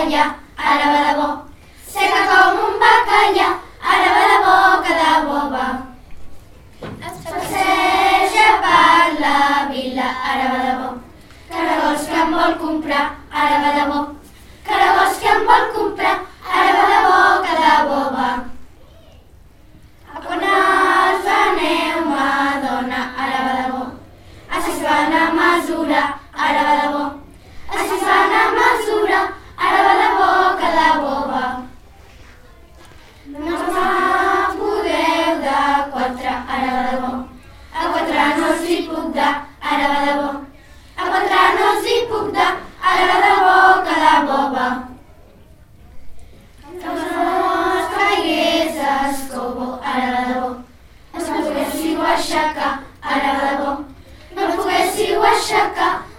bacallà, ara va de bo. Seca com un bacallà, ara va de boca de boba. Es passeja per la vila, ara va de bo. Caragols que em vol comprar, ara va de bo. Caragols que em vol comprar, ara va de boca de boba. A quan els aneu, madona, ara va de bo. Així es van a mesura, ara va de bo. Així es van a mesura, ara va de boca de boba. No me'n podeu de quatre, ara va de bo. A quatre no els hi puc dar, ara va de bo. A quatre no els hi puc dar, ara va de boca de boba. Que no es caigués escobo, ara va de bo. No poguéssiu aixecar, ara va de bo. No poguéssiu aixecar,